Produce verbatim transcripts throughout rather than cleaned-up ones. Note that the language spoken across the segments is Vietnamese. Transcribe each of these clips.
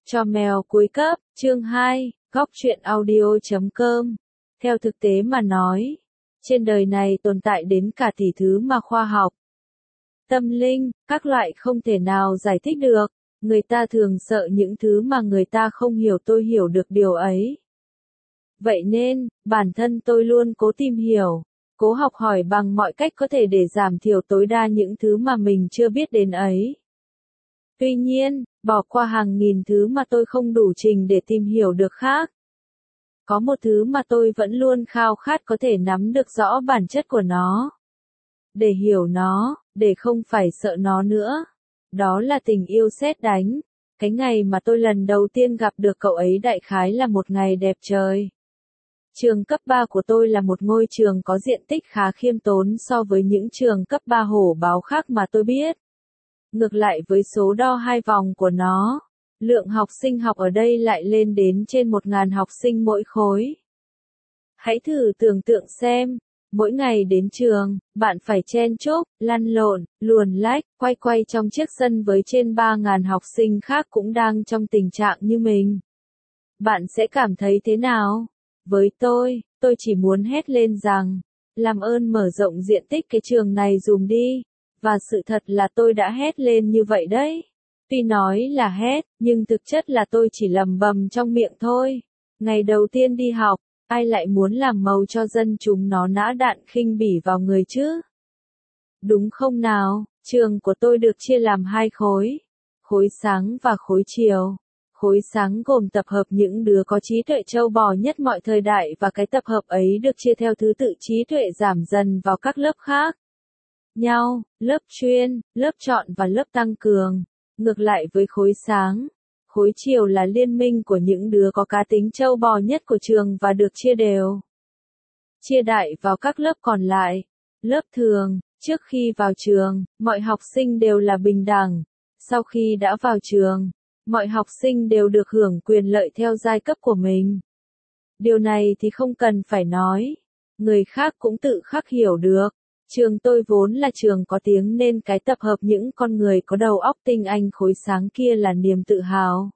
Cho mèo cuối cấp, chương hai, góc truyện audio chấm com. Theo thực tế mà nói, trên đời này tồn tại đến cả tỷ thứ mà khoa học, tâm linh, các loại không thể nào giải thích được. Người ta thường sợ những thứ mà người ta không hiểu, tôi hiểu được điều ấy. Vậy nên, bản thân tôi luôn cố tìm hiểu, cố học hỏi bằng mọi cách có thể để giảm thiểu tối đa những thứ mà mình chưa biết đến ấy. Tuy nhiên, bỏ qua hàng nghìn thứ mà tôi không đủ trình để tìm hiểu được khác. Có một thứ mà tôi vẫn luôn khao khát có thể nắm được rõ bản chất của nó. Để hiểu nó, để không phải sợ nó nữa. Đó là tình yêu sét đánh. Cái ngày mà tôi lần đầu tiên gặp được cậu ấy đại khái là một ngày đẹp trời. Trường cấp ba của tôi là một ngôi trường có diện tích khá khiêm tốn so với những trường cấp ba hổ báo khác mà tôi biết. Ngược lại với số đo hai vòng của nó, lượng học sinh học ở đây lại lên đến trên một nghìn học sinh mỗi khối. Hãy thử tưởng tượng xem, mỗi ngày đến trường, bạn phải chen chúc, lăn lộn, luồn lách, quay quay trong chiếc sân với trên ba nghìn học sinh khác cũng đang trong tình trạng như mình. Bạn sẽ cảm thấy thế nào? Với tôi, tôi chỉ muốn hét lên rằng, làm ơn mở rộng diện tích cái trường này dùm đi. Và sự thật là tôi đã hét lên như vậy đấy. Tuy nói là hét, nhưng thực chất là tôi chỉ lầm bầm trong miệng thôi. Ngày đầu tiên đi học, ai lại muốn làm màu cho dân chúng nó nã đạn khinh bỉ vào người chứ? Đúng không nào? Trường của tôi được chia làm hai khối. Khối sáng và khối chiều. Khối sáng gồm tập hợp những đứa có trí tuệ trâu bò nhất mọi thời đại, và cái tập hợp ấy được chia theo thứ tự trí tuệ giảm dần vào các lớp khác nhau, lớp chuyên, lớp chọn và lớp tăng cường. Ngược lại với khối sáng, khối chiều là liên minh của những đứa có cá tính trâu bò nhất của trường và được chia đều, chia đại vào các lớp còn lại. Lớp thường, trước khi vào trường, mọi học sinh đều là bình đẳng. Sau khi đã vào trường, mọi học sinh đều được hưởng quyền lợi theo giai cấp của mình. Điều này thì không cần phải nói, người khác cũng tự khắc hiểu được. Trường tôi vốn là trường có tiếng nên cái tập hợp những con người có đầu óc tinh anh khối sáng kia là niềm tự hào.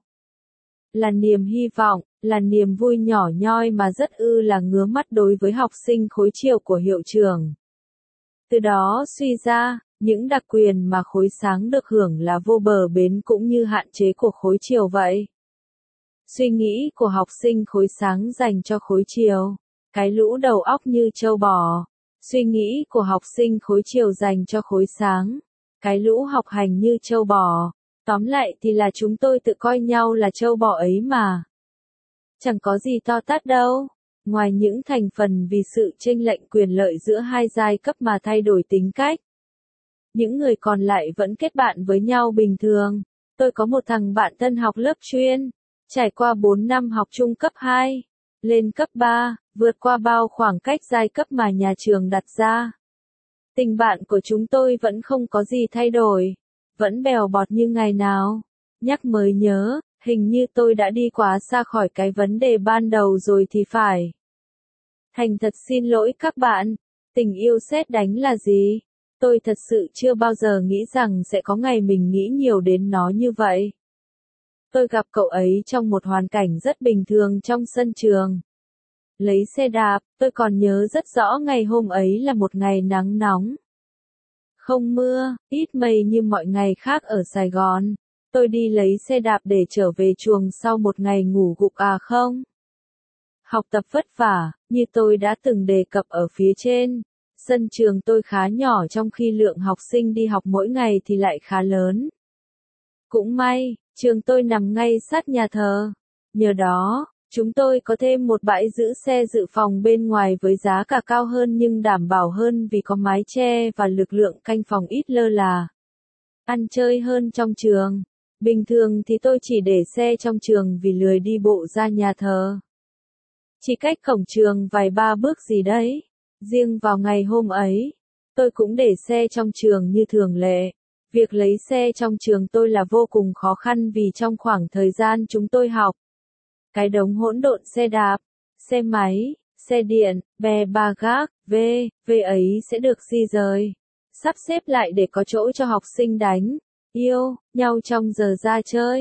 Là niềm hy vọng, là niềm vui nhỏ nhoi mà rất ư là ngứa mắt đối với học sinh khối chiều của hiệu trưởng. Từ đó suy ra, những đặc quyền mà khối sáng được hưởng là vô bờ bến cũng như hạn chế của khối chiều vậy. Suy nghĩ của học sinh khối sáng dành cho khối chiều, cái lũ đầu óc như trâu bò. Suy nghĩ của học sinh khối chiều dành cho khối sáng, cái lũ học hành như trâu bò. Tóm lại thì là chúng tôi tự coi nhau là trâu bò ấy mà. Chẳng có gì to tát đâu, ngoài những thành phần vì sự chênh lệch quyền lợi giữa hai giai cấp mà thay đổi tính cách. Những người còn lại vẫn kết bạn với nhau bình thường. Tôi có một thằng bạn thân học lớp chuyên, trải qua bốn năm học trung cấp hai, lên cấp ba, vượt qua bao khoảng cách giai cấp mà nhà trường đặt ra. Tình bạn của chúng tôi vẫn không có gì thay đổi, vẫn bèo bọt như ngày nào. Nhắc mới nhớ, hình như tôi đã đi quá xa khỏi cái vấn đề ban đầu rồi thì phải. Thành thật xin lỗi các bạn, tình yêu sét đánh là gì? Tôi thật sự chưa bao giờ nghĩ rằng sẽ có ngày mình nghĩ nhiều đến nó như vậy. Tôi gặp cậu ấy trong một hoàn cảnh rất bình thường trong sân trường. Lấy xe đạp, tôi còn nhớ rất rõ ngày hôm ấy là một ngày nắng nóng. Không mưa, ít mây như mọi ngày khác ở Sài Gòn. Tôi đi lấy xe đạp để trở về chuồng sau một ngày ngủ gục à không? Học tập vất vả, như tôi đã từng đề cập ở phía trên. Sân trường tôi khá nhỏ trong khi lượng học sinh đi học mỗi ngày thì lại khá lớn. Cũng may, trường tôi nằm ngay sát nhà thờ. Nhờ đó, chúng tôi có thêm một bãi giữ xe dự phòng bên ngoài với giá cả cao hơn nhưng đảm bảo hơn vì có mái che và lực lượng canh phòng ít lơ là. Ăn chơi hơn trong trường. Bình thường thì tôi chỉ để xe trong trường vì lười đi bộ ra nhà thờ. Chỉ cách cổng trường vài ba bước gì đấy. Riêng vào ngày hôm ấy, tôi cũng để xe trong trường như thường lệ. Việc lấy xe trong trường tôi là vô cùng khó khăn vì trong khoảng thời gian chúng tôi học, cái đống hỗn độn xe đạp, xe máy, xe điện, bè ba gác, v, v ấy sẽ được di rời, sắp xếp lại để có chỗ cho học sinh đánh, yêu, nhau trong giờ ra chơi.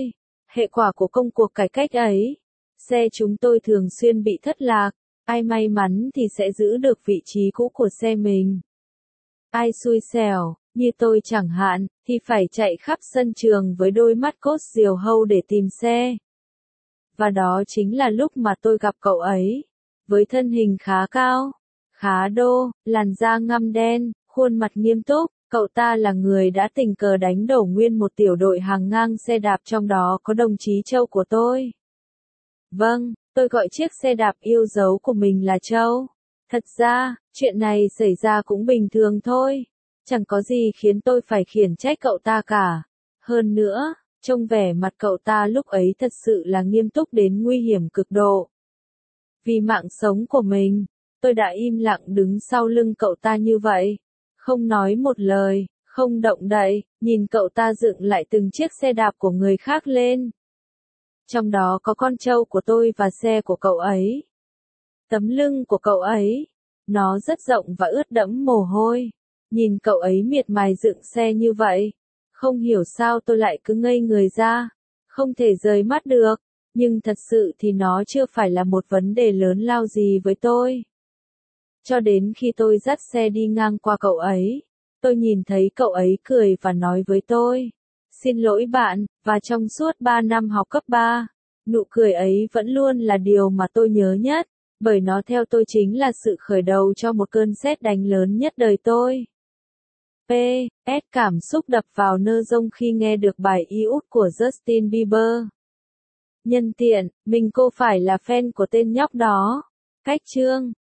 Hệ quả của công cuộc cải cách ấy, xe chúng tôi thường xuyên bị thất lạc, ai may mắn thì sẽ giữ được vị trí cũ của xe mình. Ai xui xẻo, như tôi chẳng hạn, thì phải chạy khắp sân trường với đôi mắt cốt diều hâu để tìm xe. Và đó chính là lúc mà tôi gặp cậu ấy. Với thân hình khá cao, khá đô, làn da ngăm đen, khuôn mặt nghiêm túc, cậu ta là người đã tình cờ đánh đổ nguyên một tiểu đội hàng ngang xe đạp, trong đó có đồng chí Châu của tôi. Vâng, tôi gọi chiếc xe đạp yêu dấu của mình là Châu. Thật ra, chuyện này xảy ra cũng bình thường thôi. Chẳng có gì khiến tôi phải khiển trách cậu ta cả. Hơn nữa, trông vẻ mặt cậu ta lúc ấy thật sự là nghiêm túc đến nguy hiểm cực độ. Vì mạng sống của mình, tôi đã im lặng đứng sau lưng cậu ta như vậy. Không nói một lời, không động đậy, nhìn cậu ta dựng lại từng chiếc xe đạp của người khác lên. Trong đó có con trâu của tôi và xe của cậu ấy. Tấm lưng của cậu ấy, nó rất rộng và ướt đẫm mồ hôi. Nhìn cậu ấy miệt mài dựng xe như vậy, không hiểu sao tôi lại cứ ngây người ra, không thể rời mắt được, nhưng thật sự thì nó chưa phải là một vấn đề lớn lao gì với tôi. Cho đến khi tôi dắt xe đi ngang qua cậu ấy, tôi nhìn thấy cậu ấy cười và nói với tôi, xin lỗi bạn, và trong suốt ba năm học cấp ba, nụ cười ấy vẫn luôn là điều mà tôi nhớ nhất, bởi nó theo tôi chính là sự khởi đầu cho một cơn sét đánh lớn nhất đời tôi. P S Cảm xúc đập vào nơ rông khi nghe được bài iốt của Justin Bieber. Nhân tiện, mình cô phải là fan của tên nhóc đó. Cách chương